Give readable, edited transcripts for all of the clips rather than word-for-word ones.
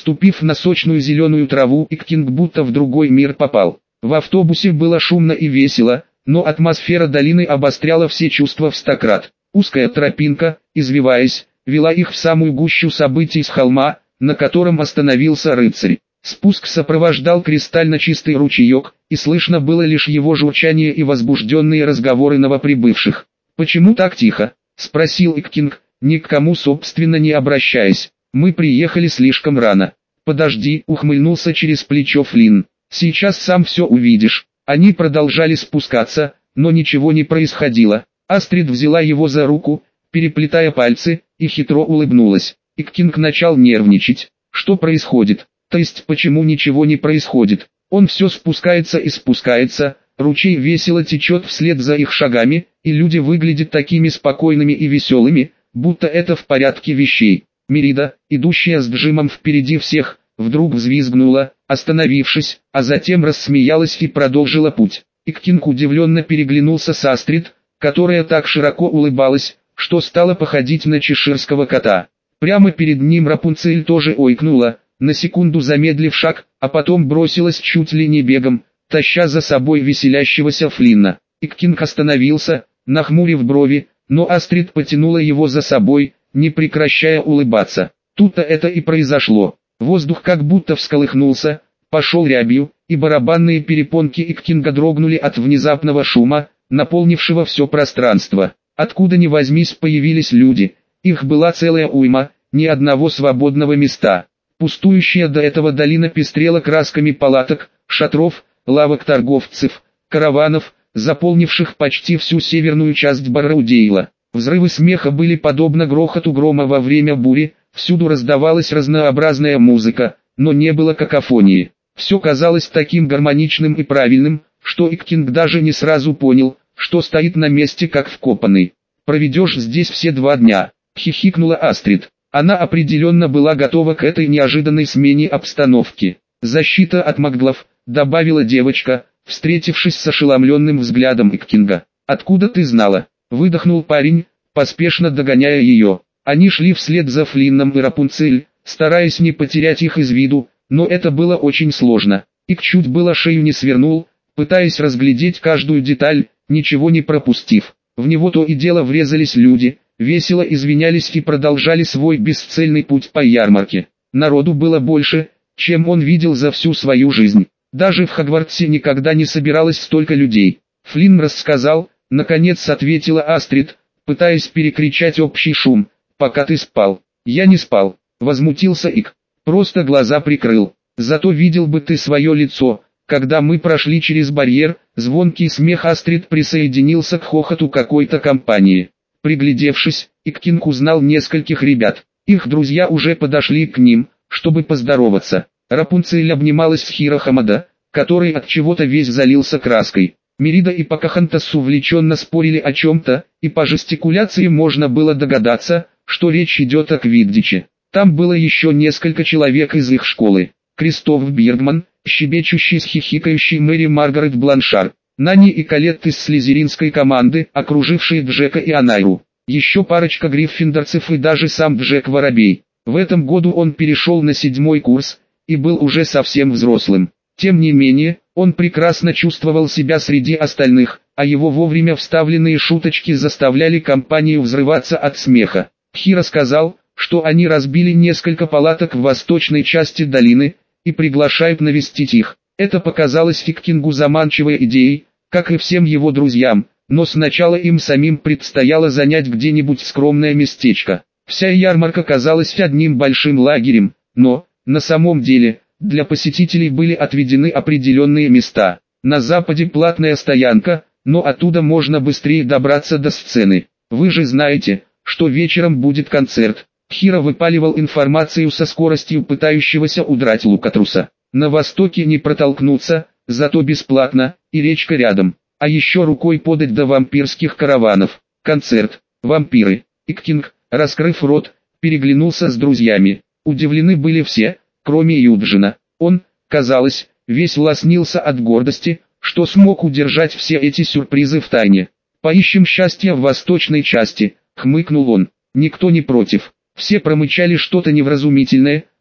Ступив на сочную зеленую траву, Иккинг будто в другой мир попал. В автобусе было шумно и весело, но атмосфера долины обостряла все чувства в 100 крат. Узкая тропинка, извиваясь, вела их в самую гущу событий с холма, на котором остановился рыцарь. Спуск сопровождал кристально чистый ручеек, и слышно было лишь его журчание и возбужденные разговоры новоприбывших. «Почему так тихо?» — спросил Иккинг, ни к кому собственно не обращаясь. «Мы приехали слишком рано». «Подожди», — ухмыльнулся через плечо Флинн. «Сейчас сам все увидишь». Они продолжали спускаться, но ничего не происходило. Астрид взяла его за руку, переплетая пальцы, и хитро улыбнулась. Иккинг начал нервничать. Что происходит? То есть почему ничего не происходит? Он все спускается и спускается, ручей весело течет вслед за их шагами, и люди выглядят такими спокойными и веселыми, будто это в порядке вещей. Мерида, идущая с Джимом впереди всех, вдруг взвизгнула, остановившись, а затем рассмеялась и продолжила путь. Иккинг удивленно переглянулся с Астрид, которая так широко улыбалась, что стала походить на чеширского кота. Прямо перед ним Рапунцель тоже ойкнула, на секунду замедлив шаг, а потом бросилась чуть ли не бегом, таща за собой веселящегося Флинна. Иккинг остановился, нахмурив брови, но Астрид потянула его за собой, не прекращая улыбаться. Тут-то это и произошло. Воздух как будто всколыхнулся, пошел рябью, и барабанные перепонки Иккинга дрогнули от внезапного шума, наполнившего все пространство. Откуда ни возьмись появились люди, их была целая уйма, ни одного свободного места. Пустующая до этого долина пестрела красками палаток, шатров, лавок торговцев, караванов, заполнивших почти всю северную часть Барраудейла. Взрывы смеха были подобны грохоту грома во время бури, всюду раздавалась разнообразная музыка, но не было какофонии. Все казалось таким гармоничным и правильным, что Иккинг даже не сразу понял, что стоит на месте как вкопанный. «Проведешь здесь все 2 дня», — хихикнула Астрид. Она определенно была готова к этой неожиданной смене обстановки. «Защита от маглов», — добавила девочка, встретившись с ошеломленным взглядом Иккинга. «Откуда ты знала?» — выдохнул парень, поспешно догоняя ее. Они шли вслед за Флинном и Рапунцель, стараясь не потерять их из виду, но это было очень сложно. Ик чуть было шею не свернул, пытаясь разглядеть каждую деталь, ничего не пропустив. В него то и дело врезались люди, весело извинялись и продолжали свой бесцельный путь по ярмарке. Народу было больше, чем он видел за всю свою жизнь. Даже в Хогвартсе никогда не собиралось столько людей. Флинн рассказал, наконец ответила Астрид, пытаясь перекричать общий шум. «Пока ты спал». «Я не спал», возмутился Ик. «Просто глаза прикрыл. Зато видел бы ты свое лицо, когда мы прошли через барьер». Звонкий смех Астрид присоединился к хохоту какой-то компании. Приглядевшись, Иккинг узнал нескольких ребят. Их друзья уже подошли к ним, чтобы поздороваться. Рапунцель обнималась с Хиро Хамада, который от чего-то весь залился краской. Мерида и Покахонтас увлеченно спорили о чем-то, и по жестикуляции можно было догадаться, что речь идет о Квиддиче. Там было еще несколько человек из их школы. Кристоф Биргман, щебечущий с хихикающей Мэри Маргарет Бланшар, Нани и Колетт из слизеринской команды, окружившие Джека и Анайру. Еще парочка гриффиндорцев и даже сам Джек Воробей. В этом году он перешел на 7-й курс, и был уже совсем взрослым. Тем не менее, он прекрасно чувствовал себя среди остальных, а его вовремя вставленные шуточки заставляли компанию взрываться от смеха. Хиро сказал, что они разбили несколько палаток в восточной части долины, и приглашают навестить их. Это показалось Иккингу заманчивой идеей, как и всем его друзьям, но сначала им самим предстояло занять где-нибудь скромное местечко. Вся ярмарка казалась одним большим лагерем, но, на самом деле, для посетителей были отведены определенные места. На западе платная стоянка, но оттуда можно быстрее добраться до сцены. Вы же знаете, что вечером будет концерт. Хиро выпаливал информацию со скоростью пытающегося удрать лукатруса. На востоке не протолкнуться, зато бесплатно, и речка рядом. А еще рукой подать до вампирских караванов. Концерт, вампиры. Иккинг, раскрыв рот, переглянулся с друзьями. Удивлены были все, кроме Юджина. Он, казалось, весь лоснился от гордости, что смог удержать все эти сюрпризы в тайне. «Поищем счастье в восточной части», — хмыкнул он. Никто не против. Все промычали что-то невразумительное,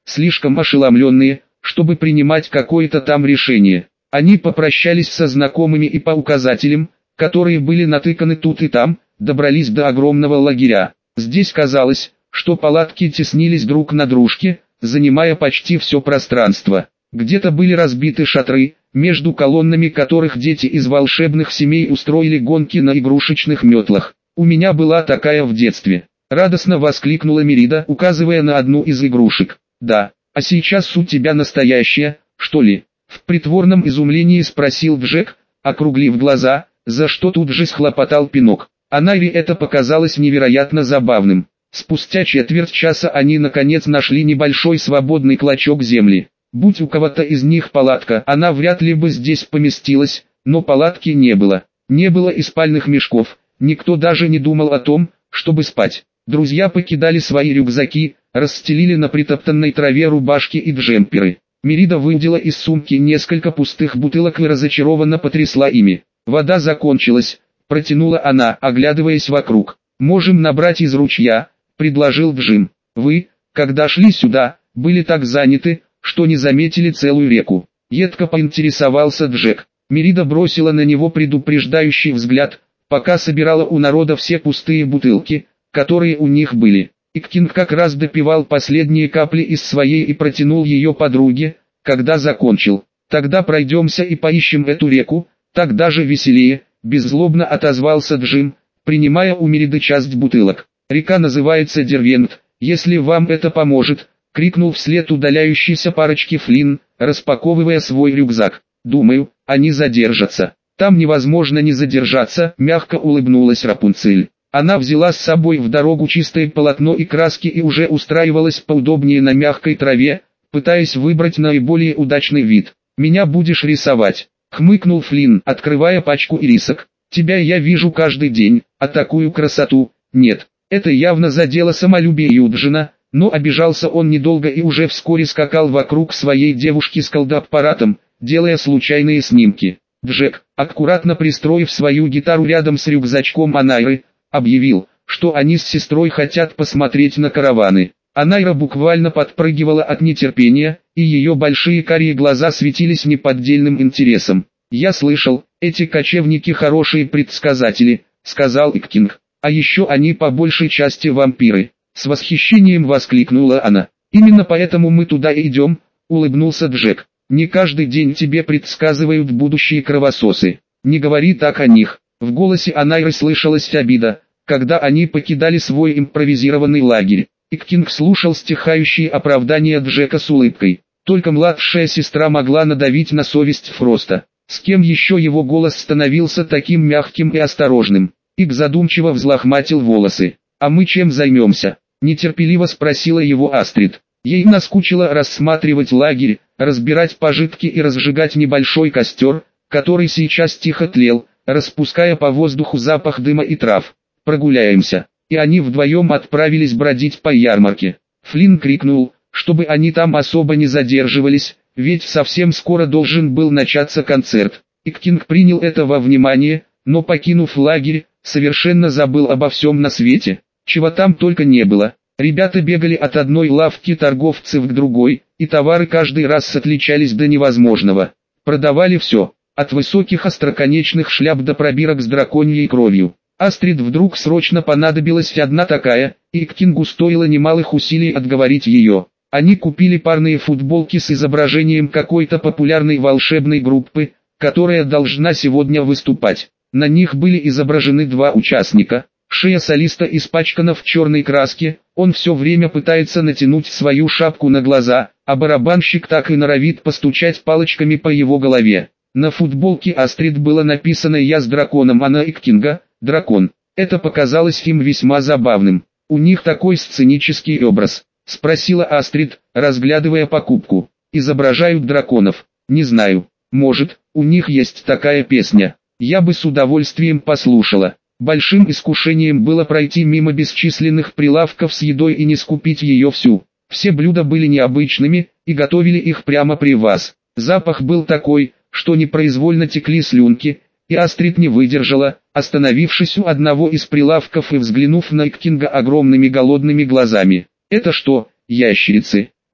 слишком ошеломленные, чтобы принимать какое-то там решение. Они попрощались со знакомыми и по указателям, которые были натыканы тут и там, добрались до огромного лагеря. Здесь казалось, что палатки теснились друг на дружке, занимая почти все пространство. Где-то были разбиты шатры, между колоннами которых дети из волшебных семей устроили гонки на игрушечных метлах. «У меня была такая в детстве», — радостно воскликнула Мерида, указывая на одну из игрушек. «Да, а сейчас у тебя настоящая, что ли?» В притворном изумлении спросил Джек, округлив глаза, за что тут же схлопотал пинок. А Найре это показалось невероятно забавным. Спустя четверть часа они наконец нашли небольшой свободный клочок земли. Будь у кого-то из них палатка, она вряд ли бы здесь поместилась, но палатки не было. Не было и спальных мешков, никто даже не думал о том, чтобы спать. Друзья покидали свои рюкзаки, расстелили на притоптанной траве рубашки и джемперы. Мерида выудила из сумки несколько пустых бутылок и разочарованно потрясла ими. «Вода закончилась», — протянула она, оглядываясь вокруг. «Можем набрать из ручья», — предложил Джим. «Вы, когда шли сюда, были так заняты, что не заметили целую реку». Едко поинтересовался Джек. Мерида бросила на него предупреждающий взгляд, пока собирала у народа все пустые бутылки, которые у них были. Иккинг как раз допивал последние капли из своей и протянул ее подруге, когда закончил. «Тогда пройдемся и поищем эту реку, так даже веселее», — беззлобно отозвался Джим, принимая у Мериды часть бутылок. «Река называется Дервент, если вам это поможет», — крикнул вслед удаляющейся парочке Флинн, распаковывая свой рюкзак. «Думаю, они задержатся». «Там невозможно не задержаться», — мягко улыбнулась Рапунцель. Она взяла с собой в дорогу чистое полотно и краски и уже устраивалась поудобнее на мягкой траве, пытаясь выбрать наиболее удачный вид. «Меня будешь рисовать», — хмыкнул Флинн, открывая пачку ирисок. «Тебя я вижу каждый день, а такую красоту — нет». Это явно задело самолюбие Юджина, но обижался он недолго и уже вскоре скакал вокруг своей девушки с колдоаппаратом, делая случайные снимки. Джек, аккуратно пристроив свою гитару рядом с рюкзачком Анайры, объявил, что они с сестрой хотят посмотреть на караваны. Анайра буквально подпрыгивала от нетерпения, и ее большие карие глаза светились неподдельным интересом. «Я слышал, эти кочевники хорошие предсказатели», — сказал Иккинг. «А еще они по большей части вампиры», — с восхищением воскликнула она. «Именно поэтому мы туда и идем», — улыбнулся Джек. «Не каждый день тебе предсказывают будущие кровососы. Не говори так о них». В голосе Анайры слышалась обида, когда они покидали свой импровизированный лагерь. Иккинг слушал стихающие оправдания Джека с улыбкой. Только младшая сестра могла надавить на совесть Фроста. С кем еще его голос становился таким мягким и осторожным? Ик задумчиво взлохматил волосы. «А мы чем займемся?» – нетерпеливо спросила его Астрид. Ей наскучило рассматривать лагерь, разбирать пожитки и разжигать небольшой костер, который сейчас тихо тлел, распуская по воздуху запах дыма и трав. «Прогуляемся». И они вдвоем отправились бродить по ярмарке. Флинн крикнул, чтобы они там особо не задерживались, ведь совсем скоро должен был начаться концерт. Иккинг принял это во внимание, но покинув лагерь, совершенно забыл обо всем на свете. Чего там только не было. Ребята бегали от одной лавки торговцев к другой, и товары каждый раз отличались до невозможного. Продавали все, от высоких остроконечных шляп до пробирок с драконьей кровью. Астрид вдруг срочно понадобилась одна такая, и Иккингу стоило немалых усилий отговорить ее. Они купили парные футболки с изображением какой-то популярной волшебной группы, которая должна сегодня выступать. На них были изображены два участника. Шея солиста испачкана в черной краске, он все время пытается натянуть свою шапку на глаза, а барабанщик так и норовит постучать палочками по его голове. На футболке Астрид было написано «Я с драконом», а на Иккинга – «Дракон». Это показалось им весьма забавным. «У них такой сценический образ», – спросила Астрид, разглядывая покупку. «Изображают драконов. Не знаю, может, у них есть такая песня. Я бы с удовольствием послушала». Большим искушением было пройти мимо бесчисленных прилавков с едой и не скупить ее всю. Все блюда были необычными, и готовили их прямо при вас. Запах был такой, что непроизвольно текли слюнки, и Астрид не выдержала, остановившись у одного из прилавков и взглянув на Иккинга огромными голодными глазами. «Это что, ящерицы?»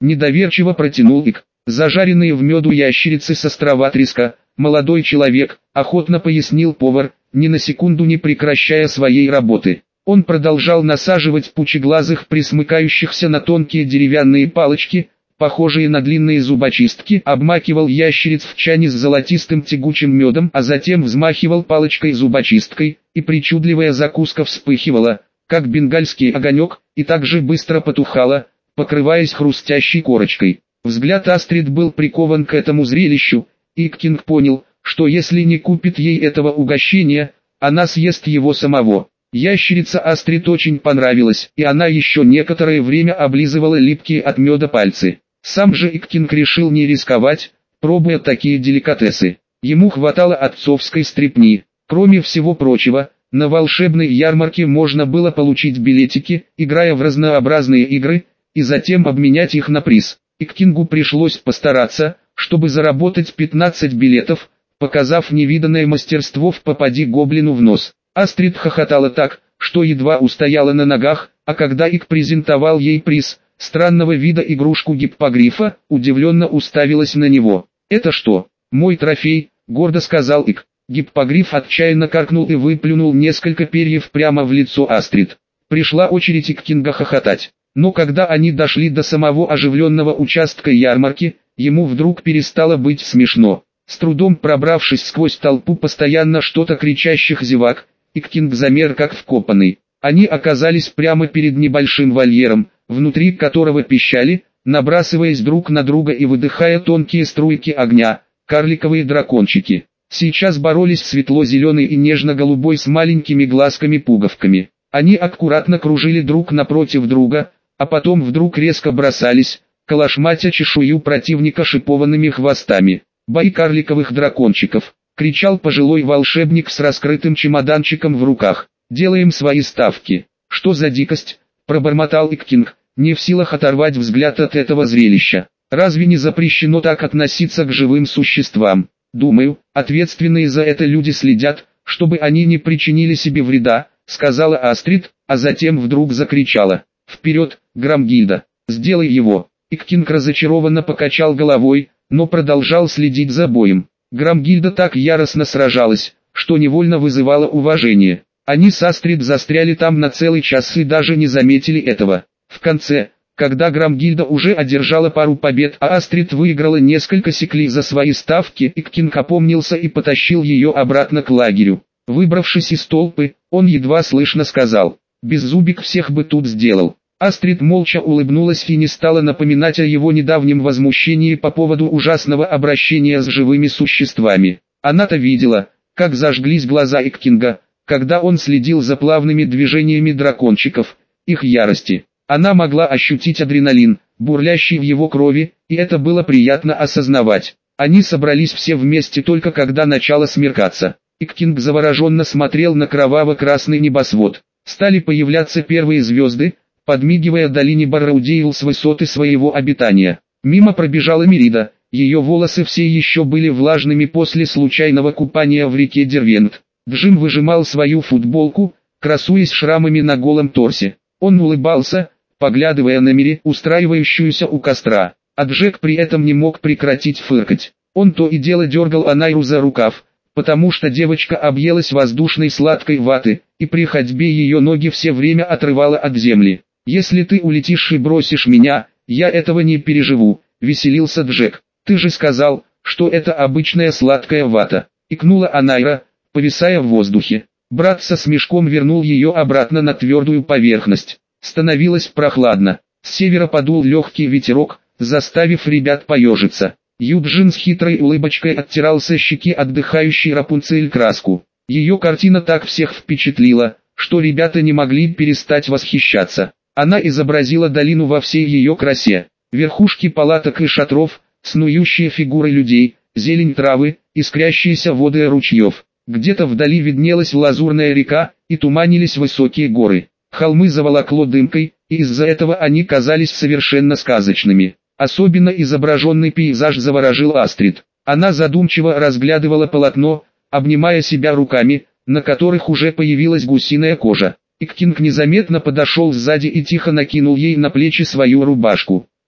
Недоверчиво протянул Ик. Зажаренные в меду ящерицы с острова Треска, молодой человек, охотно пояснил повар, ни на секунду не прекращая своей работы. Он продолжал насаживать пучеглазых, присмыкающихся на тонкие деревянные палочки, похожие на длинные зубочистки, обмакивал ящериц в чане с золотистым тягучим медом, а затем взмахивал палочкой-зубочисткой, и причудливая закуска вспыхивала, как бенгальский огонек, и так же быстро потухала, покрываясь хрустящей корочкой. Взгляд Астрид был прикован к этому зрелищу, и Кинг понял, что если не купит ей этого угощения, она съест его самого. Ящерица Астрид очень понравилась, и она еще некоторое время облизывала липкие от меда пальцы. Сам же Иккинг решил не рисковать, пробуя такие деликатесы. Ему хватало отцовской стрипни. Кроме всего прочего, на волшебной ярмарке можно было получить билетики, играя в разнообразные игры, и затем обменять их на приз. Иккингу пришлось постараться, чтобы заработать 15 билетов, показав невиданное мастерство в «Попади гоблину в нос». Астрид хохотала так, что едва устояла на ногах, а когда Ик презентовал ей приз, странного вида игрушку гиппогрифа, удивленно уставилась на него. «Это что, мой трофей?» – гордо сказал Ик. Гиппогриф отчаянно каркнул и выплюнул несколько перьев прямо в лицо Астрид. Пришла очередь Иккинга хохотать. Но когда они дошли до самого оживленного участка ярмарки, ему вдруг перестало быть смешно. С трудом пробравшись сквозь толпу постоянно что-то кричащих зевак, Иккинг замер как вкопанный. Они оказались прямо перед небольшим вольером, внутри которого пищали, набрасываясь друг на друга и выдыхая тонкие струйки огня, карликовые дракончики. Сейчас боролись светло-зеленый и нежно-голубой с маленькими глазками-пуговками. Они аккуратно кружили друг напротив друга, а потом вдруг резко бросались, калашматя чешую противника шипованными хвостами. «Бой карликовых дракончиков!» — кричал пожилой волшебник с раскрытым чемоданчиком в руках. «Делаем свои ставки!» «Что за дикость?» — пробормотал Иккинг, не в силах оторвать взгляд от этого зрелища. «Разве не запрещено так относиться к живым существам? Думаю, ответственные за это люди следят, чтобы они не причинили себе вреда», — сказала Астрид, а затем вдруг закричала. «Вперед, Громгильда! Сделай его!» Иккинг разочарованно покачал головой, но продолжал следить за боем. Громгильда так яростно сражалась, что невольно вызывала уважение. Они с Астрид застряли там на целый час и даже не заметили этого. В конце, когда Громгильда уже одержала пару побед, а Астрид выиграла несколько секлей за свои ставки, Иккинг опомнился и потащил ее обратно к лагерю. Выбравшись из толпы, он едва слышно сказал: «Беззубик всех бы тут сделал». Астрид молча улыбнулась и не стала напоминать о его недавнем возмущении по поводу ужасного обращения с живыми существами. Она-то видела, как зажглись глаза Иккинга, когда он следил за плавными движениями дракончиков, их ярости. Она могла ощутить адреналин, бурлящий в его крови, и это было приятно осознавать. Они собрались все вместе только когда начало смеркаться. Иккинг завороженно смотрел на кроваво-красный небосвод. Стали появляться первые звезды, подмигивая долине Барраудейл с высоты своего обитания. Мимо пробежала Мерида, ее волосы все еще были влажными после случайного купания в реке Дервент. Джим выжимал свою футболку, красуясь шрамами на голом торсе. Он улыбался, поглядывая на Мери, устраивающуюся у костра, а Джек при этом не мог прекратить фыркать. Он то и дело дергал Анайру за рукав, потому что девочка объелась воздушной сладкой ваты, и при ходьбе ее ноги все время отрывало от земли. «Если ты улетишь и бросишь меня, я этого не переживу», — веселился Джек. «Ты же сказал, что это обычная сладкая вата», — икнула Анайра, повисая в воздухе. Брат со смешком вернул ее обратно на твердую поверхность. Становилось прохладно. С севера подул легкий ветерок, заставив ребят поежиться. Юджин с хитрой улыбочкой оттирал со щеки отдыхающей Рапунцель краску. Ее картина так всех впечатлила, что ребята не могли перестать восхищаться. Она изобразила долину во всей ее красе. Верхушки палаток и шатров, снующие фигуры людей, зелень травы, искрящиеся воды ручьев. Где-то вдали виднелась лазурная река, и туманились высокие горы. Холмы заволокло дымкой, и из-за этого они казались совершенно сказочными. Особенно изображенный пейзаж заворожил Астрид. Она задумчиво разглядывала полотно, обнимая себя руками, на которых уже появилась гусиная кожа. Иккинг незаметно подошел сзади и тихо накинул ей на плечи свою рубашку.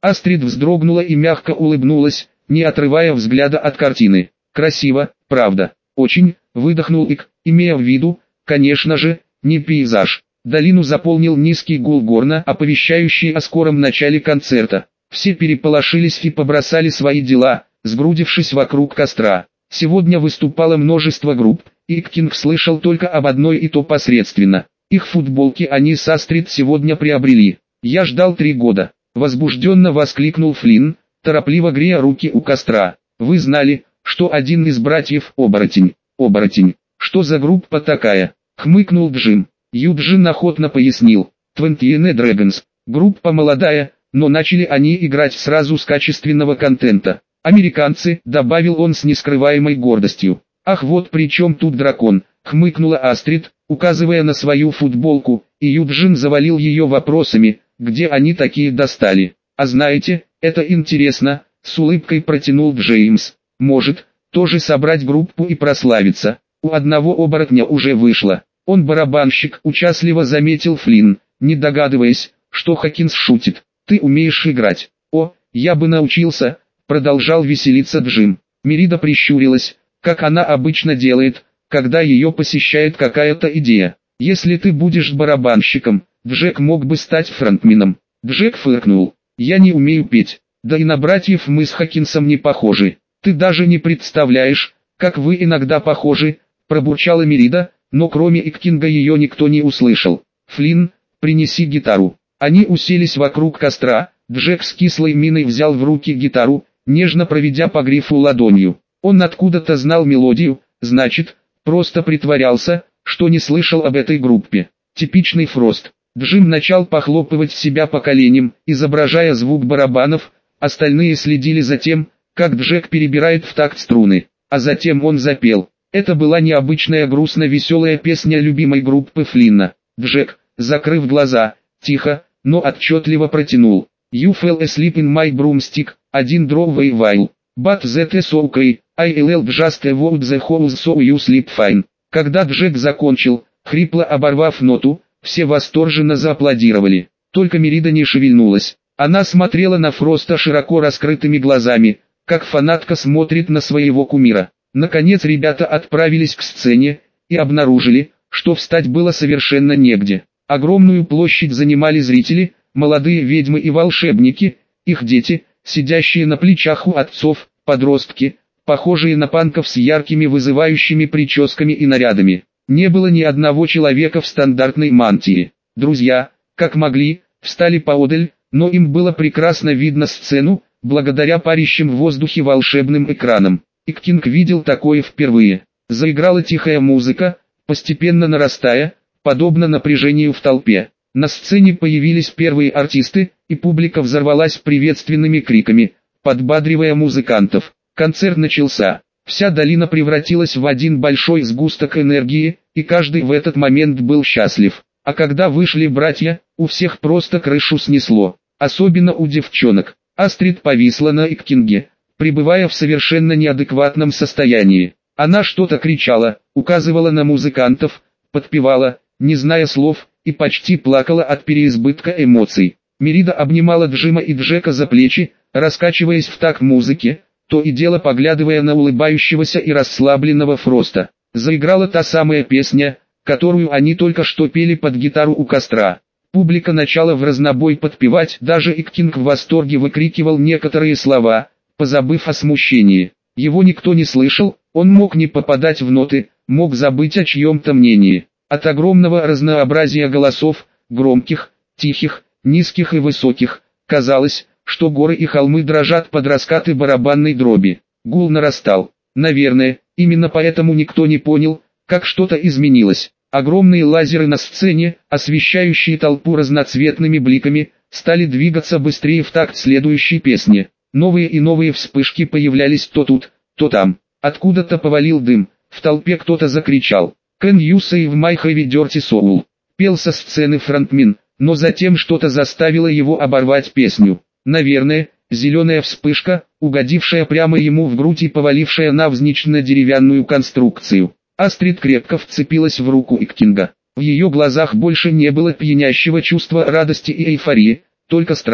Астрид вздрогнула и мягко улыбнулась, не отрывая взгляда от картины. «Красиво, правда?» «Очень», — выдохнул Ик, имея в виду, конечно же, не пейзаж. Долину заполнил низкий гул горна, оповещающий о скором начале концерта. Все переполошились и побросали свои дела, сгрудившись вокруг костра. Сегодня выступало множество групп, и Кинг слышал только об одной и то посредственно. Их футболки они с Астрид сегодня приобрели. «Я ждал 3 года», — возбужденно воскликнул Флинн, торопливо грея руки у костра. «Вы знали, что один из братьев — оборотень?» «Оборотень. Что за группа такая?» — хмыкнул Джим. Юджин охотно пояснил. «Twentieth Dragons. Группа молодая, но начали они играть сразу с качественного контента. Американцы», — добавил он с нескрываемой гордостью. «Ах, вот при чем тут дракон», — хмыкнула Астрид, указывая на свою футболку, и Юджин завалил ее вопросами, где они такие достали. «А знаете, это интересно», — с улыбкой протянул Джеймс. «Может, тоже собрать группу и прославиться. У одного оборотня уже вышло. Он барабанщик», — участливо заметил Флинн, не догадываясь, что Хокинс шутит. «Ты умеешь играть?» «О, я бы научился», — продолжал веселиться Джим. Мерида прищурилась, как она обычно делает, когда ее посещает какая-то идея. «Если ты будешь барабанщиком, Джек мог бы стать фронтменом». Джек фыркнул. «Я не умею петь, да и на братьев мы с Хокинсом не похожи. Ты даже не представляешь, как вы иногда похожи», — пробурчала Мерида, но кроме Иккинга ее никто не услышал. «Флинн, принеси гитару». Они уселись вокруг костра, Джек с кислой миной взял в руки гитару, нежно проведя по грифу ладонью. Он откуда-то знал мелодию, значит, просто притворялся, что не слышал об этой группе. Типичный Фрост. Джим начал похлопывать себя по коленям, изображая звук барабанов, остальные следили за тем, как Джек перебирает в такт струны, а затем он запел. Это была необычная грустно-веселая песня любимой группы Флинна. Джек, закрыв глаза, тихо, но отчетливо протянул. «You fell asleep in my broomstick, один drawaway while, but that is okay, I'll just avoid the house so you sleep fine». Когда Джек закончил, хрипло оборвав ноту, все восторженно зааплодировали. Только Мерида не шевельнулась. Она смотрела на Фроста широко раскрытыми глазами, как фанатка смотрит на своего кумира. Наконец ребята отправились к сцене, и обнаружили, что встать было совершенно негде. Огромную площадь занимали зрители, молодые ведьмы и волшебники, их дети, сидящие на плечах у отцов, подростки, похожие на панков с яркими вызывающими прическами и нарядами. Не было ни одного человека в стандартной мантии. Друзья, как могли, встали поодаль, но им было прекрасно видно сцену, благодаря парящим в воздухе волшебным экранам. Иккинг видел такое впервые. Заиграла тихая музыка, постепенно нарастая, подобно напряжению в толпе. На сцене появились первые артисты, и публика взорвалась приветственными криками, подбадривая музыкантов. Концерт начался. Вся долина превратилась в один большой сгусток энергии, и каждый в этот момент был счастлив. А когда вышли братья, у всех просто крышу снесло. Особенно у девчонок. Астрид повисла на Иккинге, пребывая в совершенно неадекватном состоянии. Она что-то кричала, указывала на музыкантов, подпевала, не зная слов, и почти плакала от переизбытка эмоций. Мерида обнимала Джима и Джека за плечи, раскачиваясь в такт музыки, то и дело поглядывая на улыбающегося и расслабленного Фроста. Заиграла та самая песня, которую они только что пели под гитару у костра. Публика начала вразнобой подпевать, даже Иккинг в восторге выкрикивал некоторые слова, позабыв о смущении. Его никто не слышал, он мог не попадать в ноты, мог забыть о чьем-то мнении. От огромного разнообразия голосов, громких, тихих, низких и высоких, казалось, что горы и холмы дрожат под раскаты барабанной дроби. Гул нарастал. Наверное, именно поэтому никто не понял, как что-то изменилось. Огромные лазеры на сцене, освещающие толпу разноцветными бликами, стали двигаться быстрее в такт следующей песни. Новые и новые вспышки появлялись то тут, то там. Откуда-то повалил дым, в толпе кто-то закричал. «Can you save my heavy dirty soul?» Пел со сцены фронтмен, но затем что-то заставило его оборвать песню. Наверное, зеленая вспышка, угодившая прямо ему в грудь и повалившая навзничь на деревянную конструкцию. Астрид крепко вцепилась в руку Иккинга. В ее глазах больше не было пьянящего чувства радости и эйфории, только страх.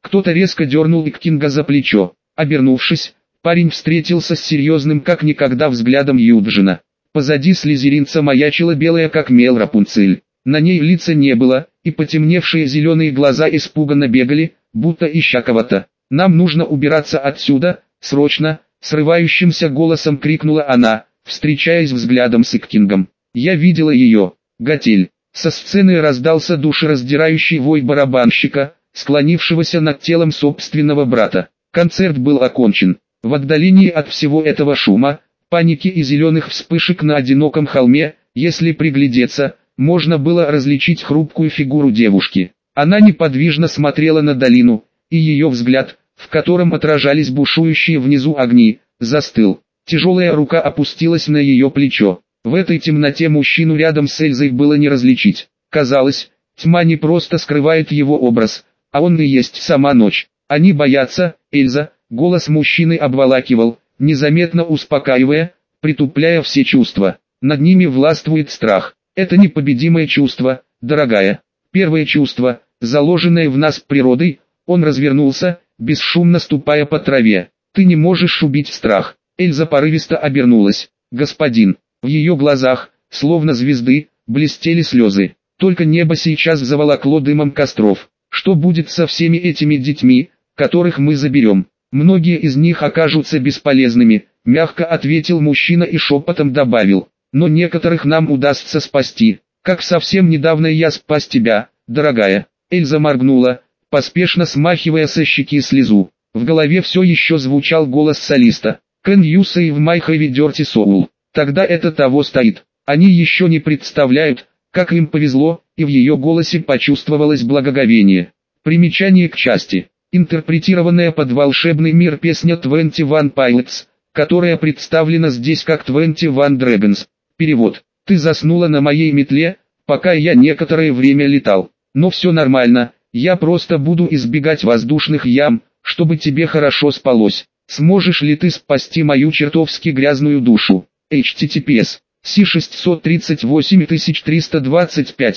Кто-то резко дернул Иккинга за плечо. Обернувшись, парень встретился с серьезным как никогда взглядом Юджина. Позади слизеринца маячила белая как мел Рапунцель. На ней лица не было, и потемневшие зеленые глаза испуганно бегали, будто ища кого-то. «Нам нужно убираться отсюда, срочно!» — срывающимся голосом крикнула она, встречаясь взглядом с Иккингом. «Я видела ее, Готель!» Со сцены раздался душераздирающий вой барабанщика, склонившегося над телом собственного брата. Концерт был окончен. В отдалении от всего этого шума, паники и зеленых вспышек на одиноком холме, если приглядеться, можно было различить хрупкую фигуру девушки. Она неподвижно смотрела на долину, и ее взгляд, в котором отражались бушующие внизу огни, застыл. Тяжелая рука опустилась на ее плечо. В этой темноте мужчину рядом с Эльзой было не различить. Казалось, тьма не просто скрывает его образ, а он и есть сама ночь. Они боятся, Эльза, голос мужчины обволакивал, незаметно успокаивая, притупляя все чувства. Над ними властвует страх. Это непобедимое чувство, дорогая. Первое чувство, заложенное в нас природой. Он развернулся, бесшумно ступая по траве. Ты не можешь убить страх. Эльза порывисто обернулась. Господин. В ее глазах, словно звезды, блестели слезы. Только небо сейчас заволокло дымом костров. Что будет со всеми этими детьми, которых мы заберем? Многие из них окажутся бесполезными, мягко ответил мужчина и шепотом добавил. Но некоторых нам удастся спасти, как совсем недавно я спас тебя, дорогая. Эльза моргнула, поспешно смахивая со щеки слезу. В голове все еще звучал голос солиста. Can you save my heavy dirty soul? Тогда это того стоит. Они еще не представляют, как им повезло, и в ее голосе почувствовалось благоговение. Примечание к части. Интерпретированная под волшебный мир песня 21 Pilots, которая представлена здесь как 21 Dragons. Перевод. Ты заснула на моей метле, пока я некоторое время летал. Но все нормально, я просто буду избегать воздушных ям, чтобы тебе хорошо спалось. Сможешь ли ты спасти мою чертовски грязную душу? https C638325,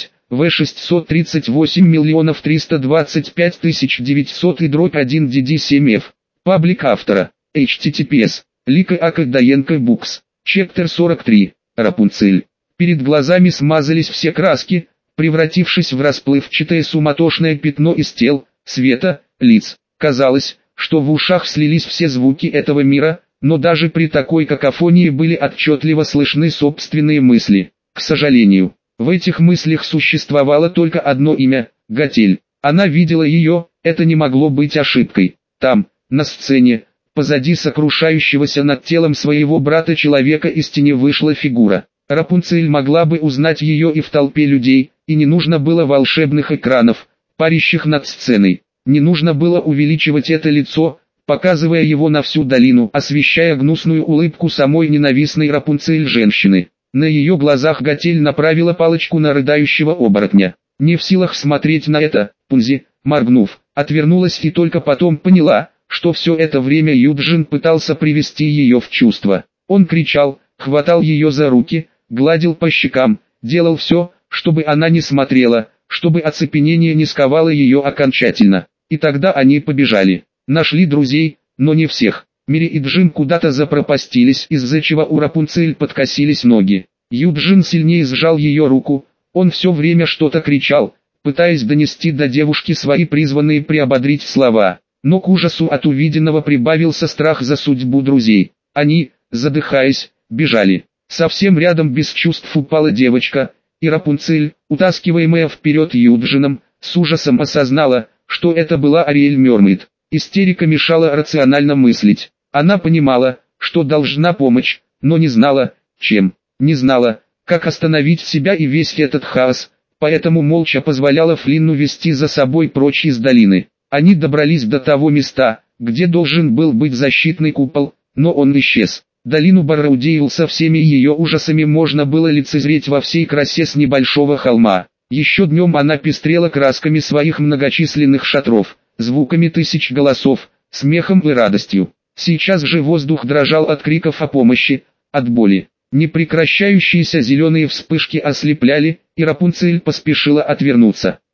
V638325900 и DD7F. Паблик автора. https Лика Акадаенко Букс. Чептер 43. Рапунцель. Перед глазами смазались все краски, превратившись в расплывчатое суматошное пятно из тел, света, лиц. Казалось, что в ушах слились все звуки этого мира, но даже при такой какофонии были отчетливо слышны собственные мысли. К сожалению, в этих мыслях существовало только одно имя – Готель. Она видела ее, это не могло быть ошибкой. Там, на сцене, позади сокрушающегося над телом своего брата человека из тени вышла фигура. Рапунцель могла бы узнать ее и в толпе людей, и не нужно было волшебных экранов, парящих над сценой. Не нужно было увеличивать это лицо, показывая его на всю долину, освещая гнусную улыбку самой ненавистной Рапунцель женщины. На ее глазах Готель направила палочку на рыдающего оборотня. Не в силах смотреть на это, Пунзи, моргнув, отвернулась и только потом поняла, что все это время Юджин пытался привести ее в чувство. Он кричал, хватал ее за руки, гладил по щекам, делал все, чтобы она не смотрела, чтобы оцепенение не сковало ее окончательно. И тогда они побежали. Нашли друзей, но не всех. Мири и Джим куда-то запропастились, из-за чего у Рапунцель подкосились ноги. Юджин сильнее сжал ее руку, он все время что-то кричал, пытаясь донести до девушки свои призванные приободрить слова. Но к ужасу от увиденного прибавился страх за судьбу друзей. Они, задыхаясь, бежали. Совсем рядом без чувств упала девочка, и Рапунцель, утаскиваемая вперед Юджином, с ужасом осознала, что это была Ариэль Мермейд. Истерика мешала рационально мыслить. Она понимала, что должна помочь, но не знала, чем. Не знала, как остановить себя и весь этот хаос, поэтому молча позволяла Флинну вести за собой прочь из долины. Они добрались до того места, где должен был быть защитный купол, но он исчез. Долину Барраудейл со всеми ее ужасами можно было лицезреть во всей красе с небольшого холма. Еще днем она пестрела красками своих многочисленных шатров, звуками тысяч голосов, смехом и радостью. Сейчас же воздух дрожал от криков о помощи, от боли. Непрекращающиеся зеленые вспышки ослепляли, и Рапунцель поспешила отвернуться.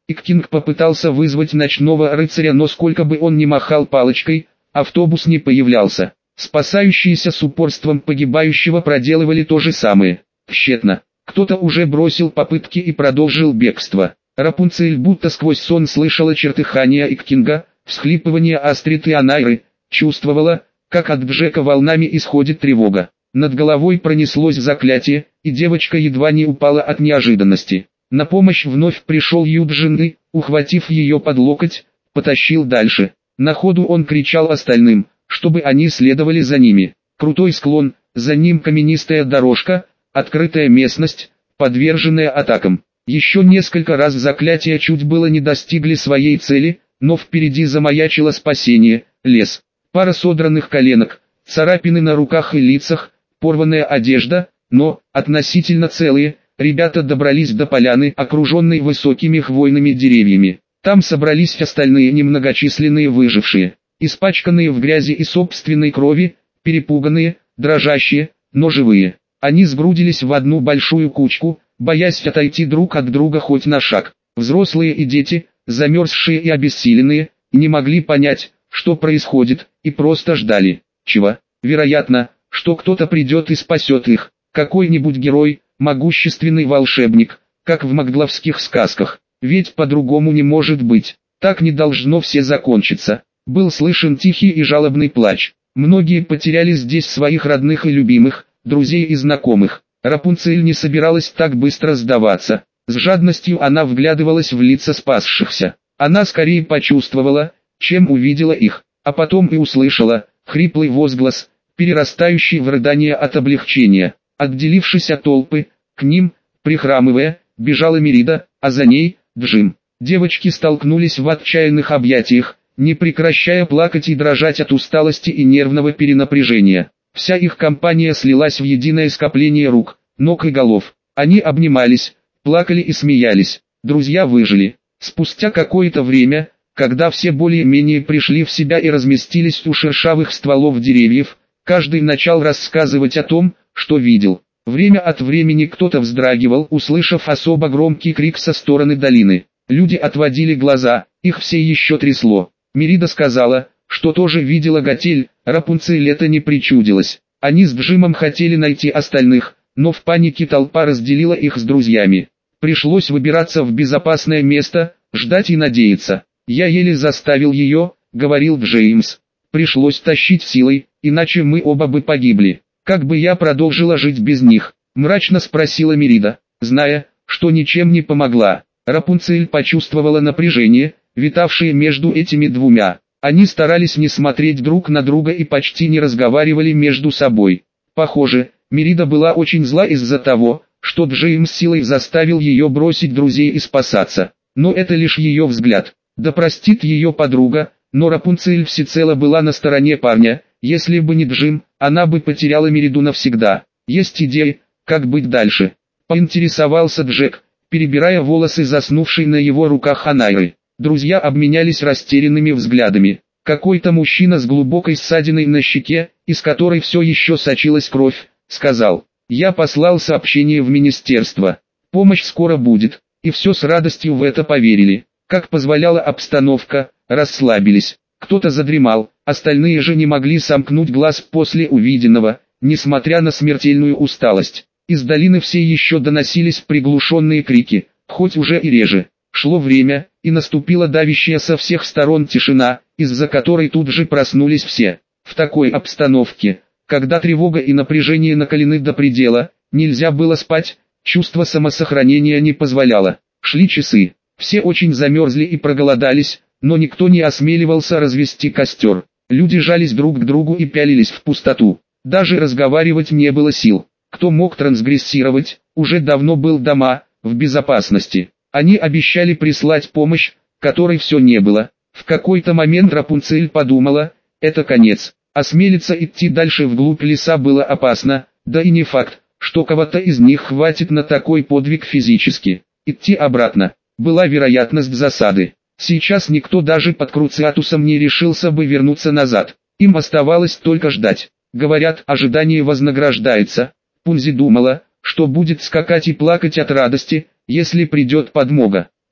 Иккинг попытался вызвать ночного рыцаря, но сколько бы он ни махал палочкой, автобус не появлялся. Спасающиеся с упорством погибающего проделывали то же самое. Тщетно. Кто-то уже бросил попытки и продолжил бегство. Рапунцель будто сквозь сон слышала чертыхание Иккинга, всхлипывание Астрид и Анайры, чувствовала, как от Джека волнами исходит тревога. Над головой пронеслось заклятие, и девочка едва не упала от неожиданности. На помощь вновь пришел Юджин и, ухватив ее под локоть, потащил дальше. На ходу он кричал остальным, чтобы они следовали за ними. Крутой склон, за ним каменистая дорожка, открытая местность, подверженная атакам. Еще несколько раз заклятия чуть было не достигли своей цели, но впереди замаячило спасение, лес. Пара содранных коленок, царапины на руках и лицах, порванная одежда, но, относительно целые, ребята добрались до поляны, окруженной высокими хвойными деревьями. Там собрались остальные немногочисленные выжившие, испачканные в грязи и собственной крови, перепуганные, дрожащие, но живые. Они сгрудились в одну большую кучку, боясь отойти друг от друга хоть на шаг. Взрослые и дети, замерзшие и обессиленные, не могли понять, что происходит, и просто ждали. Чего? Вероятно, что кто-то придет и спасет их. Какой-нибудь герой, могущественный волшебник, как в магдловских сказках. Ведь по-другому не может быть. Так не должно все закончиться. Был слышен тихий и жалобный плач. Многие потеряли здесь своих родных и любимых, друзей и знакомых. Рапунцель не собиралась так быстро сдаваться. С жадностью она вглядывалась в лица спасшихся. Она скорее почувствовала, чем увидела их, а потом и услышала хриплый возглас, перерастающий в рыдание от облегчения. Отделившись от толпы, к ним, прихрамывая, бежала Мерида, а за ней – Джим. Девочки столкнулись в отчаянных объятиях, не прекращая плакать и дрожать от усталости и нервного перенапряжения. Вся их компания слилась в единое скопление рук, ног и голов. Они обнимались, плакали и смеялись. Друзья выжили. Спустя какое-то время, когда все более-менее пришли в себя и разместились у шершавых стволов деревьев, каждый начал рассказывать о том, что видел. Время от времени кто-то вздрагивал, услышав особо громкий крик со стороны долины. Люди отводили глаза, их все еще трясло. Мерида сказала, что тоже видела Готель, Рапунцель это не причудилось. Они с Джимом хотели найти остальных, но в панике толпа разделила их с друзьями. Пришлось выбираться в безопасное место, ждать и надеяться. «Я еле заставил ее», — говорил Джеймс. «Пришлось тащить силой, иначе мы оба бы погибли. Как бы я продолжила жить без них?» — мрачно спросила Мерида, зная, что ничем не помогла. Рапунцель почувствовала напряжение, витавшее между этими двумя. Они старались не смотреть друг на друга и почти не разговаривали между собой. Похоже, Мерида была очень зла из-за того, что Джеймс силой заставил ее бросить друзей и спасаться. Но это лишь ее взгляд. Да простит ее подруга, но Рапунцель всецело была на стороне парня. Если бы не Джим, она бы потеряла Мериду навсегда. «Есть идея, как быть дальше?» — поинтересовался Джек, перебирая волосы заснувшей на его руках Анайры. Друзья обменялись растерянными взглядами. Какой-то мужчина с глубокой ссадиной на щеке, из которой все еще сочилась кровь, сказал: «Я послал сообщение в министерство. Помощь скоро будет». И все с радостью в это поверили. Как позволяла обстановка, расслабились. Кто-то задремал, остальные же не могли сомкнуть глаз после увиденного, несмотря на смертельную усталость. Из долины все еще доносились приглушенные крики, хоть уже и реже. Шло время, и наступила давящая со всех сторон тишина, из-за которой тут же проснулись все. В такой обстановке, когда тревога и напряжение накалены до предела, нельзя было спать, чувство самосохранения не позволяло. Шли часы, все очень замерзли и проголодались, но никто не осмеливался развести костер. Люди жались друг к другу и пялились в пустоту. Даже разговаривать не было сил. Кто мог трансгрессировать, уже давно был дома, в безопасности. Они обещали прислать помощь, которой все не было. В какой-то момент Рапунцель подумала, это конец. Осмелиться идти дальше вглубь леса было опасно, да и не факт, что кого-то из них хватит на такой подвиг физически. Идти обратно, была вероятность засады. Сейчас никто даже под Круциатусом не решился бы вернуться назад. Им оставалось только ждать. Говорят, ожидание вознаграждается. Пунзи думала, что будет скакать и плакать от радости, если придет подмога.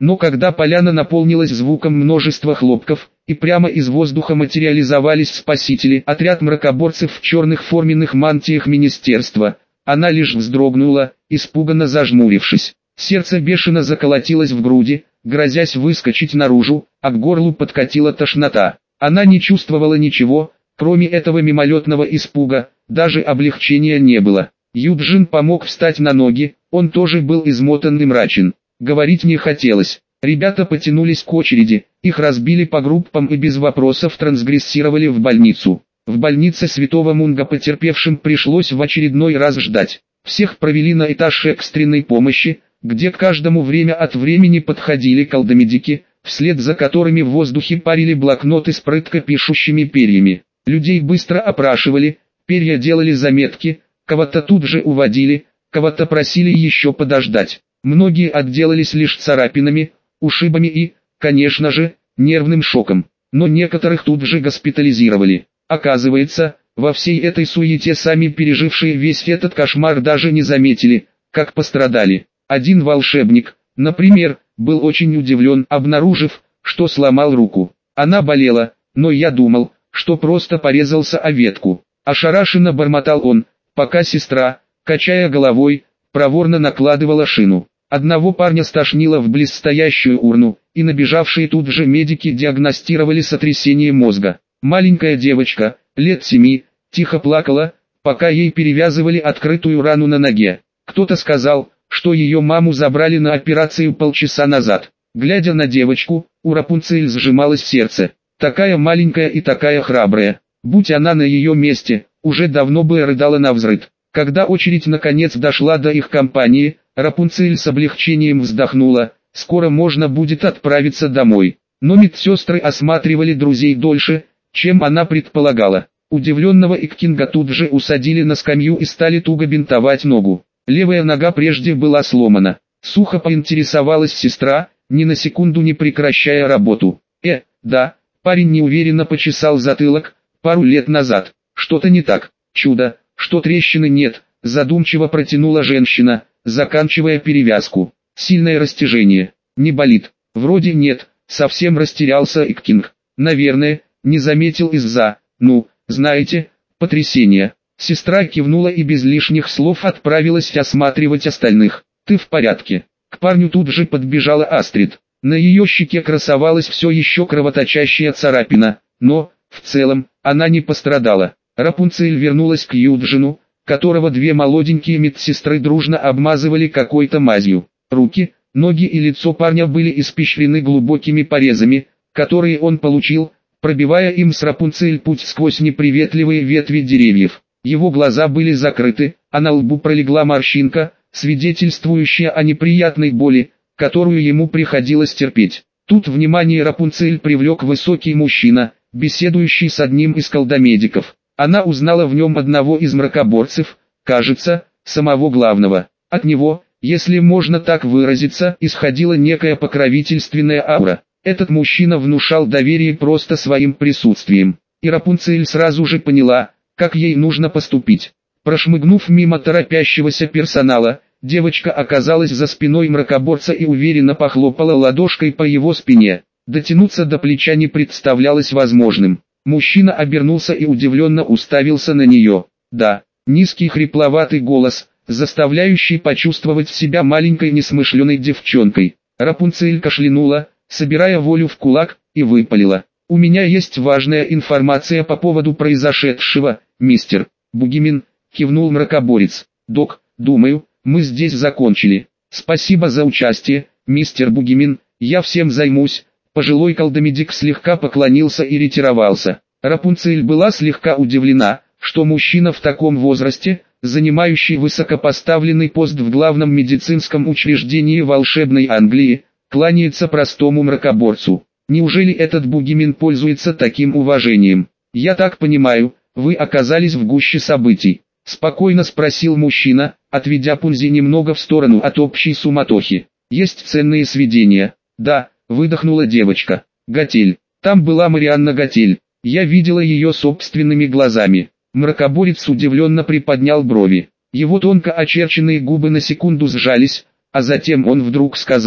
Но когда поляна наполнилась звуком множества хлопков, и прямо из воздуха материализовались спасители, отряд мракоборцев в черных форменных мантиях министерства, она лишь вздрогнула, испуганно зажмурившись. Сердце бешено заколотилось в груди, грозясь выскочить наружу, а к горлу подкатила тошнота. Она не чувствовала ничего, кроме этого мимолетного испуга, даже облегчения не было. Юджин помог встать на ноги, он тоже был измотан и мрачен. Говорить не хотелось. Ребята потянулись к очереди, их разбили по группам и без вопросов трансгрессировали в больницу. В больнице Святого Мунга потерпевшим пришлось в очередной раз ждать. Всех провели на этаж экстренной помощи, где к каждому время от времени подходили колдомедики, вслед за которыми в воздухе парили блокноты с прытко пишущими перьями. Людей быстро опрашивали, перья делали заметки, кого-то тут же уводили, кого-то просили еще подождать. Многие отделались лишь царапинами, ушибами и, конечно же, нервным шоком, но некоторых тут же госпитализировали. Оказывается, во всей этой суете сами пережившие весь этот кошмар даже не заметили, как пострадали. Один волшебник, например, был очень удивлен, обнаружив, что сломал руку. Она болела, но я думал, что просто порезался о ветку. Ошарашенно бормотал он, пока сестра, качая головой, проворно накладывала шину. Одного парня стошнило в близстоящую урну, и набежавшие тут же медики диагностировали сотрясение мозга. Маленькая девочка, лет 7, тихо плакала, пока ей перевязывали открытую рану на ноге. Кто-то сказал, что ее маму забрали на операцию полчаса назад. Глядя на девочку, у Рапунцель сжималось сердце. Такая маленькая и такая храбрая. Будь она на ее месте, уже давно бы рыдала навзрыд. Когда очередь наконец дошла до их компании, Рапунцель с облегчением вздохнула, скоро можно будет отправиться домой. Но медсестры осматривали друзей дольше, чем она предполагала. Удивленного Иккинга тут же усадили на скамью и стали туго бинтовать ногу. Левая нога прежде была сломана. Сухо поинтересовалась сестра, ни на секунду не прекращая работу. Да, парень неуверенно почесал затылок, пару лет назад. Что-то не так. Чудо, что трещины нет, задумчиво протянула женщина, заканчивая перевязку. Сильное растяжение. Не болит. Вроде нет, совсем растерялся Иккинг. Наверное, не заметил из-за, знаете, потрясения. Сестра кивнула и без лишних слов отправилась осматривать остальных. «Ты в порядке?» К парню тут же подбежала Астрид. На ее щеке красовалась все еще кровоточащая царапина, но, в целом, она не пострадала. Рапунцель вернулась к Юджину, которого две молоденькие медсестры дружно обмазывали какой-то мазью. Руки, ноги и лицо парня были испещрены глубокими порезами, которые он получил, пробивая им с Рапунцель путь сквозь неприветливые ветви деревьев. Его глаза были закрыты, а на лбу пролегла морщинка, свидетельствующая о неприятной боли, которую ему приходилось терпеть. Тут внимание Рапунцель привлек высокий мужчина, беседующий с одним из колдомедиков. Она узнала в нем одного из мракоборцев, кажется, самого главного. От него, если можно так выразиться, исходила некая покровительственная аура. Этот мужчина внушал доверие просто своим присутствием. И Рапунцель сразу же поняла, как ей нужно поступить. Прошмыгнув мимо торопящегося персонала, девочка оказалась за спиной мракоборца и уверенно похлопала ладошкой по его спине. Дотянуться до плеча не представлялось возможным. Мужчина обернулся и удивленно уставился на нее. Да, низкий хрипловатый голос, заставляющий почувствовать себя маленькой несмышленой девчонкой. Рапунцель кашлянула, собирая волю в кулак, и выпалила. «У меня есть важная информация по поводу произошедшего, мистер Бугимин», — кивнул мракоборец. «Док, думаю, мы здесь закончили. Спасибо за участие, мистер Бугимин, я всем займусь». Пожилой колдомедик слегка поклонился и ретировался. Рапунцель была слегка удивлена, что мужчина в таком возрасте, занимающий высокопоставленный пост в главном медицинском учреждении волшебной Англии, кланяется простому мракоборцу. Неужели этот Бугимин пользуется таким уважением? «Я так понимаю, вы оказались в гуще событий?» — спокойно спросил мужчина, отведя Пунзи немного в сторону от общей суматохи. «Есть ценные сведения?» «Да», — выдохнула девочка. «Готель. Там была Марианна Готель. Я видела ее собственными глазами». Мракоборец удивленно приподнял брови. Его тонко очерченные губы на секунду сжались, а затем он вдруг сказал: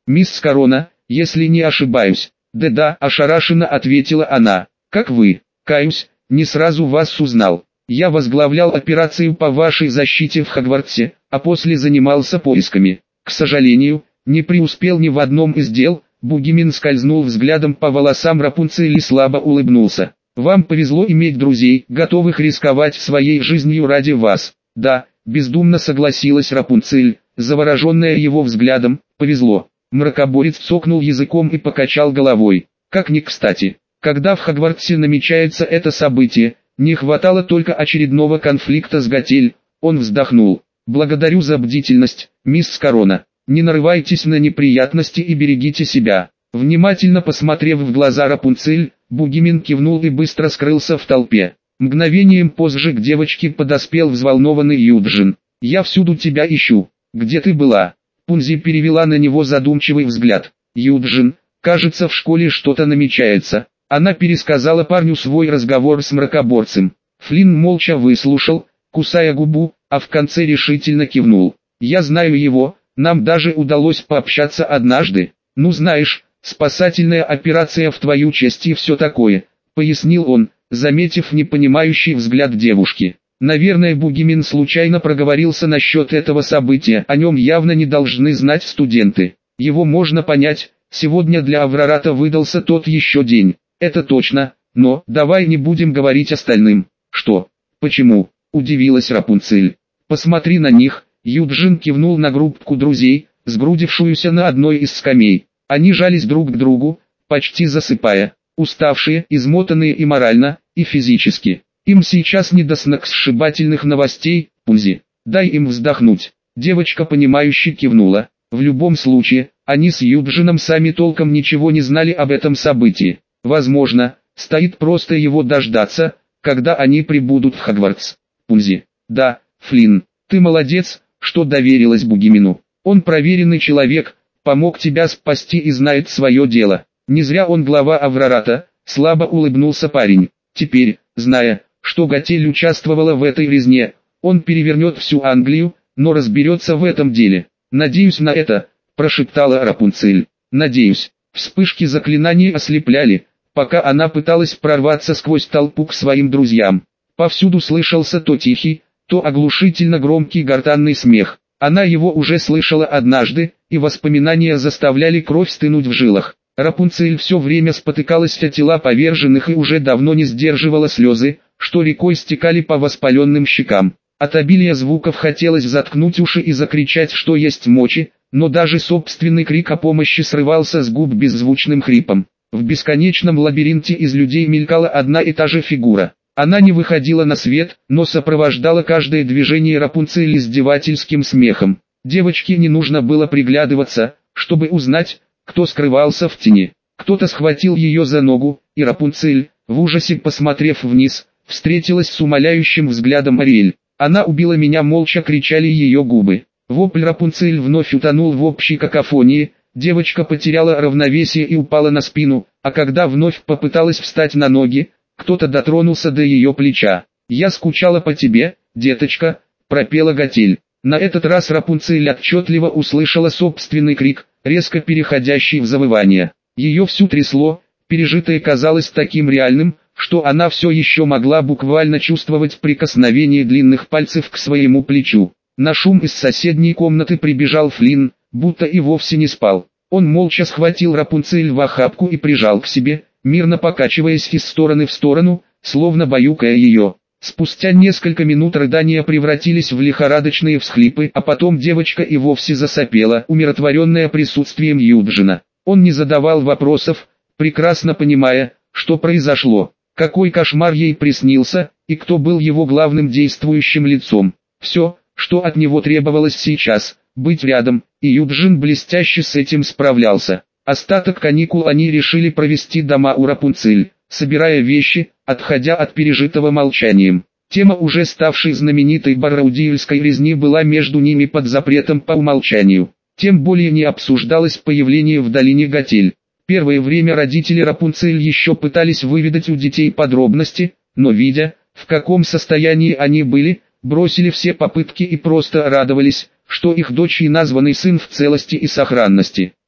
«Мисс Корона, если не ошибаюсь». «Да-да», ошарашенно ответила она. «Как вы?» «Каюсь, не сразу вас узнал. Я возглавлял операцию по вашей защите в Хогвартсе, а после занимался поисками. К сожалению, не преуспел ни в одном из дел». Бугимен скользнул взглядом по волосам Рапунцель и слабо улыбнулся. «Вам повезло иметь друзей, готовых рисковать своей жизнью ради вас». «Да», бездумно согласилась Рапунцель, завороженная его взглядом, «повезло». Мракоборец цокнул языком и покачал головой. «Как ни кстати. Когда в Хогвартсе намечается это событие, не хватало только очередного конфликта с Готель». Он вздохнул. «Благодарю за бдительность, мисс Корона. Не нарывайтесь на неприятности и берегите себя». Внимательно посмотрев в глаза Рапунцель, Бугимен кивнул и быстро скрылся в толпе. Мгновением позже к девочке подоспел взволнованный Юджин. «Я всюду тебя ищу. Где ты была?» Пунзи перевела на него задумчивый взгляд. «Юджин, кажется, в школе что-то намечается». Она пересказала парню свой разговор с мракоборцем. Флинн молча выслушал, кусая губу, а в конце решительно кивнул. «Я знаю его, нам даже удалось пообщаться однажды. Ну знаешь, спасательная операция в твою честь и все такое», пояснил он, заметив непонимающий взгляд девушки. Наверное, Бугимен случайно проговорился насчет этого события, о нем явно не должны знать студенты. Его можно понять, сегодня для Аврората выдался тот еще день. Это точно, но давай не будем говорить остальным. Что? Почему? Удивилась Рапунцель. Посмотри на них. Юджин кивнул на группку друзей, сгрудившуюся на одной из скамей. Они жались друг к другу, почти засыпая, уставшие, измотанные и морально, и физически. Им сейчас не до сногсшибательных новостей. Пунзи, дай им вздохнуть. Девочка понимающе кивнула. В любом случае, они с Юджином сами толком ничего не знали об этом событии. Возможно, стоит просто его дождаться, когда они прибудут в Хогвартс. Пунзи, да, Флинн, ты молодец, что доверилась Бугимену. Он проверенный человек, помог тебя спасти и знает свое дело. Не зря он глава Аврората, слабо улыбнулся парень. Теперь, зная, что Готель участвовала в этой резне, он перевернет всю Англию, но разберется в этом деле. «Надеюсь на это», – прошептала Рапунцель. «Надеюсь». Вспышки заклинаний ослепляли, пока она пыталась прорваться сквозь толпу к своим друзьям. Повсюду слышался то тихий, то оглушительно громкий гортанный смех. Она его уже слышала однажды, и воспоминания заставляли кровь стынуть в жилах. Рапунцель все время спотыкалась о тела поверженных и уже давно не сдерживала слезы, что рекой стекали по воспаленным щекам. От обилия звуков хотелось заткнуть уши и закричать, что есть мочи, но даже собственный крик о помощи срывался с губ беззвучным хрипом. В бесконечном лабиринте из людей мелькала одна и та же фигура. Она не выходила на свет, но сопровождала каждое движение Рапунцель издевательским смехом. Девочке не нужно было приглядываться, чтобы узнать, кто скрывался в тени. Кто-то схватил ее за ногу, и Рапунцель, в ужасе посмотрев вниз, встретилась с умоляющим взглядом Ариэль. «Она убила меня!» — молча кричали ее губы. Вопль Рапунцель вновь утонул в общей какофонии. Девочка потеряла равновесие и упала на спину, а когда вновь попыталась встать на ноги, кто-то дотронулся до ее плеча. «Я скучала по тебе, деточка», — пропела Готель. На этот раз Рапунцель отчетливо услышала собственный крик, резко переходящий в завывание. Ее всю трясло, пережитое казалось таким реальным, что она все еще могла буквально чувствовать прикосновение длинных пальцев к своему плечу. На шум из соседней комнаты прибежал Флинн, будто и вовсе не спал. Он молча схватил Рапунцель в охапку и прижал к себе, мирно покачиваясь из стороны в сторону, словно баюкая ее. Спустя несколько минут рыдания превратились в лихорадочные всхлипы, а потом девочка и вовсе засопела, умиротворенная присутствием Юджина. Он не задавал вопросов, прекрасно понимая, что произошло, какой кошмар ей приснился, и кто был его главным действующим лицом. Все, что от него требовалось сейчас, быть рядом, и Юджин блестяще с этим справлялся. Остаток каникул они решили провести дома у Рапунцель, собирая вещи, отходя от пережитого молчанием. Тема уже ставшей знаменитой Барраудиэльской резни была между ними под запретом по умолчанию. Тем более не обсуждалось появление в долине Готель. Первое время родители Рапунцель еще пытались выведать у детей подробности, но видя, в каком состоянии они были, бросили все попытки и просто радовались, что их дочь и названный сын в целости и сохранности.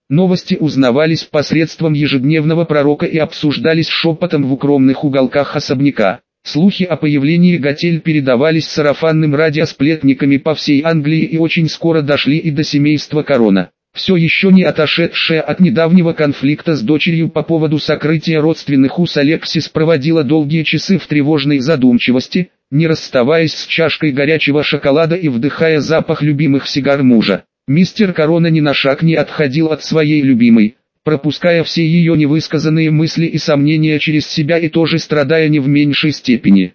Новости узнавались посредством ежедневного пророка и обсуждались шепотом в укромных уголках особняка. Слухи о появлении Готель передавались сарафанным радио сплетниками по всей Англии и очень скоро дошли и до семейства Корона. Все еще не отошедшая от недавнего конфликта с дочерью по поводу сокрытия родственных уз, Алексис проводила долгие часы в тревожной задумчивости, не расставаясь с чашкой горячего шоколада и вдыхая запах любимых сигар мужа. Мистер Корона ни на шаг не отходил от своей любимой, пропуская все ее невысказанные мысли и сомнения через себя и тоже страдая не в меньшей степени.